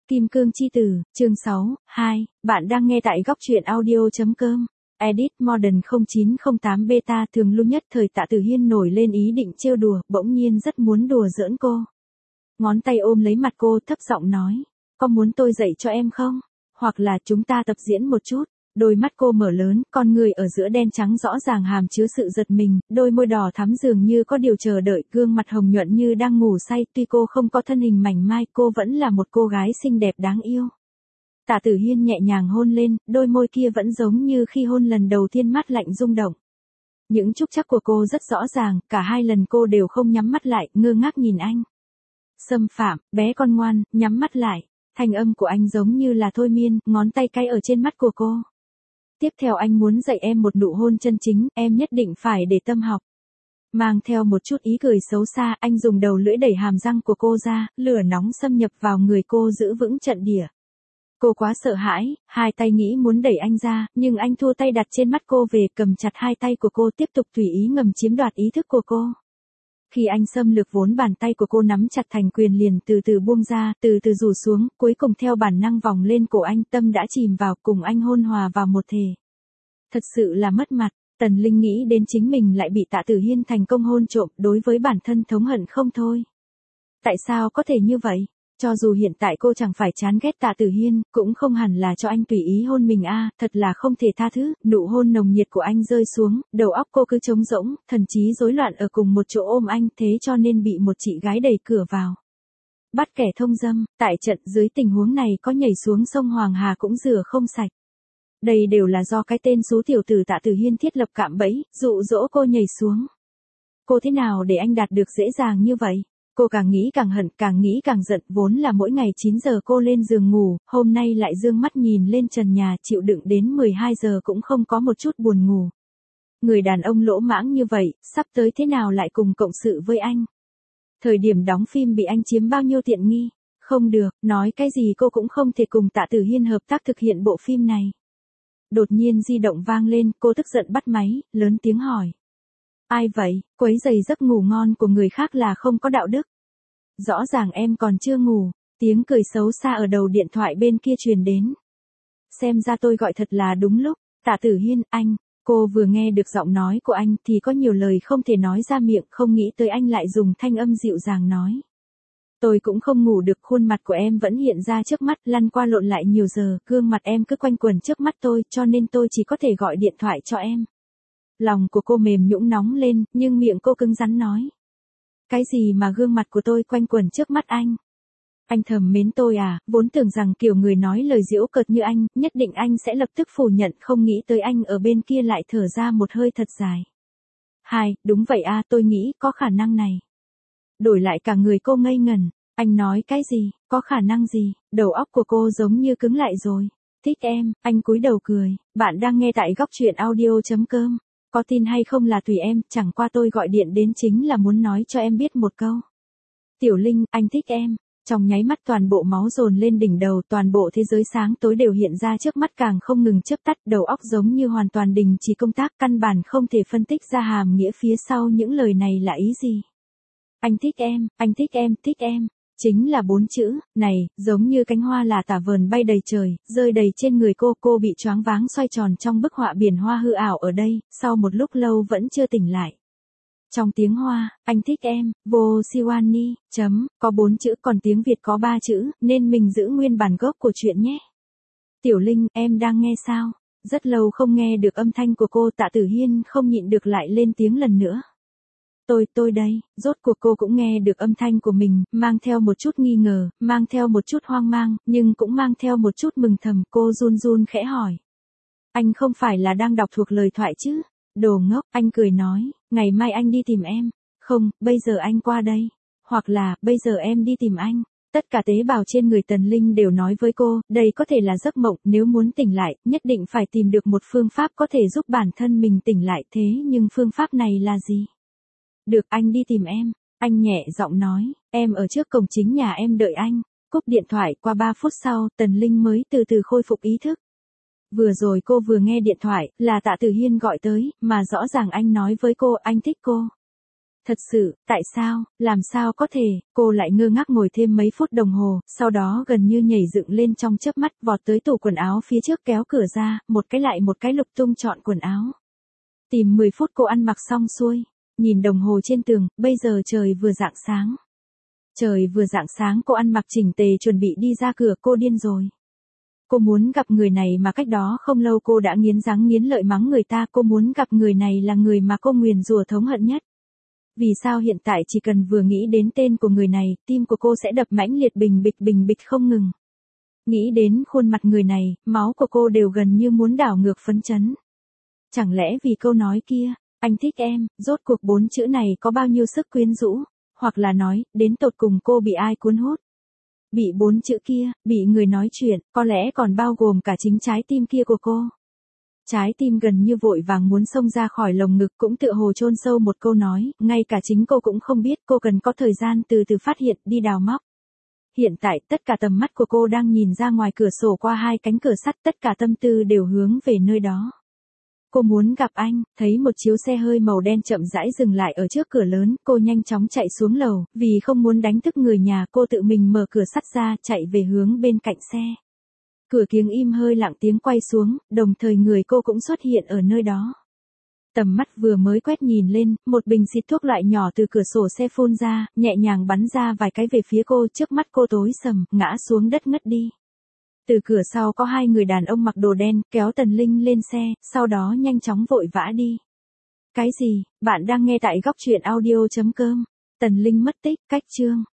Kim Cương Chi Tử, chương 6, 2, bạn đang nghe tại góc truyện audio.com. Edit Modern 0908 Beta thường lưu nhất thời Tạ Tử Hiên nổi lên ý định trêu đùa, bỗng nhiên rất muốn đùa giỡn cô. Ngón tay ôm lấy mặt cô thấp giọng nói, có muốn tôi dạy cho em không? Hoặc là chúng ta tập diễn một chút. Đôi mắt cô mở lớn, con người ở giữa đen trắng rõ ràng hàm chứa sự giật mình, đôi môi đỏ thắm dường như có điều chờ đợi, gương mặt hồng nhuận như đang ngủ say, tuy cô không có thân hình mảnh mai, cô vẫn là một cô gái xinh đẹp đáng yêu. Tạ Tử Hiên nhẹ nhàng hôn lên, đôi môi kia vẫn giống như khi hôn lần đầu tiên, mát lạnh rung động. Những trúc trắc của cô rất rõ ràng, cả hai lần cô đều không nhắm mắt lại, ngơ ngác nhìn anh. Xâm phạm, bé con ngoan, nhắm mắt lại. Thanh âm của anh giống như là thôi miên, ngón tay cay ở trên mắt của cô. Tiếp theo anh muốn dạy em một nụ hôn chân chính, em nhất định phải để tâm học. Mang theo một chút ý cười xấu xa, anh dùng đầu lưỡi đẩy hàm răng của cô ra, lửa nóng xâm nhập vào người cô giữ vững trận địa. Cô quá sợ hãi, hai tay nghĩ muốn đẩy anh ra, nhưng anh thua tay đặt trên mắt cô về, cầm chặt hai tay của cô, tiếp tục tùy ý ngầm chiếm đoạt ý thức của cô. Khi anh xâm lược vốn bàn tay của cô nắm chặt thành quyền liền từ từ buông ra, từ từ rủ xuống, cuối cùng theo bản năng vòng lên cổ anh, tâm đã chìm vào, cùng anh hôn hòa vào một thể. Thật sự là mất mặt, Tần Linh nghĩ đến chính mình lại bị Tạ Tử Hiên thành công hôn trộm, đối với bản thân thống hận không thôi. Tại sao có thể như vậy? Cho dù hiện tại cô chẳng phải chán ghét Tạ Tử Hiên, cũng không hẳn là cho anh tùy ý hôn mình thật là không thể tha thứ. Nụ hôn nồng nhiệt của anh rơi xuống, đầu óc cô cứ trống rỗng, thần trí rối loạn ở cùng một chỗ ôm anh, thế cho nên bị một chị gái đẩy cửa vào. Bắt kẻ thông dâm, tại trận dưới tình huống này có nhảy xuống sông Hoàng Hà cũng rửa không sạch. Đây đều là do cái tên xú tiểu tử Tạ Tử Hiên thiết lập cạm bẫy, dụ dỗ cô nhảy xuống. Cô thế nào để anh đạt được dễ dàng như vậy? Cô càng nghĩ càng hận, càng nghĩ càng giận, vốn là mỗi ngày 9 giờ cô lên giường ngủ, hôm nay lại dương mắt nhìn lên trần nhà, chịu đựng đến 12 giờ cũng không có một chút buồn ngủ. Người đàn ông lỗ mãng như vậy, sắp tới thế nào lại cùng cộng sự với anh? Thời điểm đóng phim bị anh chiếm bao nhiêu tiện nghi? Không được, nói cái gì cô cũng không thể cùng Tạ Tử Hiên hợp tác thực hiện bộ phim này. Đột nhiên di động vang lên, cô tức giận bắt máy, lớn tiếng hỏi. Ai vậy, quấy rầy giấc ngủ ngon của người khác là không có đạo đức. Rõ ràng em còn chưa ngủ, tiếng cười xấu xa ở đầu điện thoại bên kia truyền đến. Xem ra tôi gọi thật là đúng lúc, Tạ Tử Hiên, anh, cô vừa nghe được giọng nói của anh thì có nhiều lời không thể nói ra miệng, không nghĩ tới anh lại dùng thanh âm dịu dàng nói. Tôi cũng không ngủ được, khuôn mặt của em vẫn hiện ra trước mắt, lăn qua lộn lại nhiều giờ, gương mặt em cứ quanh quẩn trước mắt tôi, cho nên tôi chỉ có thể gọi điện thoại cho em. Lòng của cô mềm nhũn nóng lên, nhưng miệng cô cứng rắn nói. Cái gì mà gương mặt của tôi quanh quẩn trước mắt anh? Anh thầm mến tôi vốn tưởng rằng kiểu người nói lời giễu cợt như anh, nhất định anh sẽ lập tức phủ nhận, không nghĩ tới anh ở bên kia lại thở ra một hơi thật dài. Đúng vậy tôi nghĩ có khả năng này. Đổi lại cả người cô ngây ngẩn, anh nói cái gì, có khả năng gì, đầu óc của cô giống như cứng lại rồi. Thích em, anh cúi đầu cười, bạn đang nghe tại góc truyện audio.com. Có tin hay không là tùy em, chẳng qua tôi gọi điện đến chính là muốn nói cho em biết một câu. Tiểu Linh, anh thích em. Trong nháy mắt toàn bộ máu dồn lên đỉnh đầu, toàn bộ thế giới sáng tối đều hiện ra trước mắt, càng không ngừng chớp tắt, đầu óc giống như hoàn toàn đình chỉ công tác, căn bản không thể phân tích ra hàm nghĩa phía sau những lời này là ý gì. Anh thích em, anh thích em, thích em. Chính là 4 chữ, này, giống như cánh hoa là tả vờn bay đầy trời, rơi đầy trên người cô bị choáng váng xoay tròn trong bức họa biển hoa hư ảo ở đây, sau một lúc lâu vẫn chưa tỉnh lại. Trong tiếng Hoa, anh thích em, vô siwani, có 4 chữ, còn tiếng Việt có 3 chữ, nên mình giữ nguyên bản gốc của chuyện nhé. Tiểu Linh, em đang nghe sao? Rất lâu không nghe được âm thanh của cô, Tạ Tử Hiên không nhịn được lại lên tiếng lần nữa. Tôi đây, rốt cuộc cô cũng nghe được âm thanh của mình, mang theo một chút nghi ngờ, mang theo một chút hoang mang, nhưng cũng mang theo một chút mừng thầm, cô run run khẽ hỏi. Anh không phải là đang đọc thuộc lời thoại chứ? Đồ ngốc, anh cười nói, ngày mai anh đi tìm em. Không, bây giờ anh qua đây. Hoặc là, bây giờ em đi tìm anh. Tất cả tế bào trên người Tần Linh đều nói với cô, đây có thể là giấc mộng, nếu muốn tỉnh lại, nhất định phải tìm được một phương pháp có thể giúp bản thân mình tỉnh lại, thế nhưng phương pháp này là gì? Được, anh đi tìm em. Anh nhẹ giọng nói, em ở trước cổng chính nhà em đợi anh. Cúp điện thoại, qua 3 phút sau, Tần Linh mới từ từ khôi phục ý thức. Vừa rồi cô vừa nghe điện thoại, là Tạ Tử Hiên gọi tới, mà rõ ràng anh nói với cô, anh thích cô. Thật sự, tại sao, làm sao có thể, cô lại ngơ ngác ngồi thêm mấy phút đồng hồ, sau đó gần như nhảy dựng lên trong chớp mắt vọt tới tủ quần áo phía trước kéo cửa ra, một cái lại một cái lục tung chọn quần áo. Tìm 10 phút cô ăn mặc xong xuôi, nhìn đồng hồ trên tường, bây giờ trời vừa rạng sáng. Trời vừa rạng sáng cô ăn mặc chỉnh tề chuẩn bị đi ra cửa, cô điên rồi. Cô muốn gặp người này mà cách đó không lâu cô đã nghiến răng nghiến lợi mắng người ta, cô muốn gặp người này là người mà cô nguyền rủa thống hận nhất. Vì sao hiện tại chỉ cần vừa nghĩ đến tên của người này, tim của cô sẽ đập mãnh liệt bình bịch không ngừng. Nghĩ đến khuôn mặt người này, máu của cô đều gần như muốn đảo ngược phấn chấn. Chẳng lẽ vì câu nói kia, anh thích em, rốt cuộc 4 chữ này có bao nhiêu sức quyến rũ, hoặc là nói, đến tột cùng cô bị ai cuốn hút. Bị 4 chữ kia, bị người nói chuyện, có lẽ còn bao gồm cả chính trái tim kia của cô. Trái tim gần như vội vàng muốn xông ra khỏi lồng ngực cũng tựa hồ chôn sâu một câu nói, ngay cả chính cô cũng không biết, cô cần có thời gian từ từ phát hiện, đi đào móc. Hiện tại tất cả tầm mắt của cô đang nhìn ra ngoài cửa sổ qua 2 cánh cửa sắt, tất cả tâm tư đều hướng về nơi đó. Cô muốn gặp anh, thấy một chiếu xe hơi màu đen chậm rãi dừng lại ở trước cửa lớn, cô nhanh chóng chạy xuống lầu, vì không muốn đánh thức người nhà, cô tự mình mở cửa sắt ra, chạy về hướng bên cạnh xe. Cửa kiếng im hơi lặng tiếng quay xuống, đồng thời người cô cũng xuất hiện ở nơi đó. Tầm mắt vừa mới quét nhìn lên, một bình xịt thuốc loại nhỏ từ cửa sổ xe phun ra, nhẹ nhàng bắn ra vài cái về phía cô, trước mắt cô tối sầm, ngã xuống đất ngất đi. Từ cửa sau có 2 người đàn ông mặc đồ đen, kéo Tần Linh lên xe, sau đó nhanh chóng vội vã đi. Cái gì, bạn đang nghe tại góc truyện audio.com. Tần Linh mất tích, cách chương.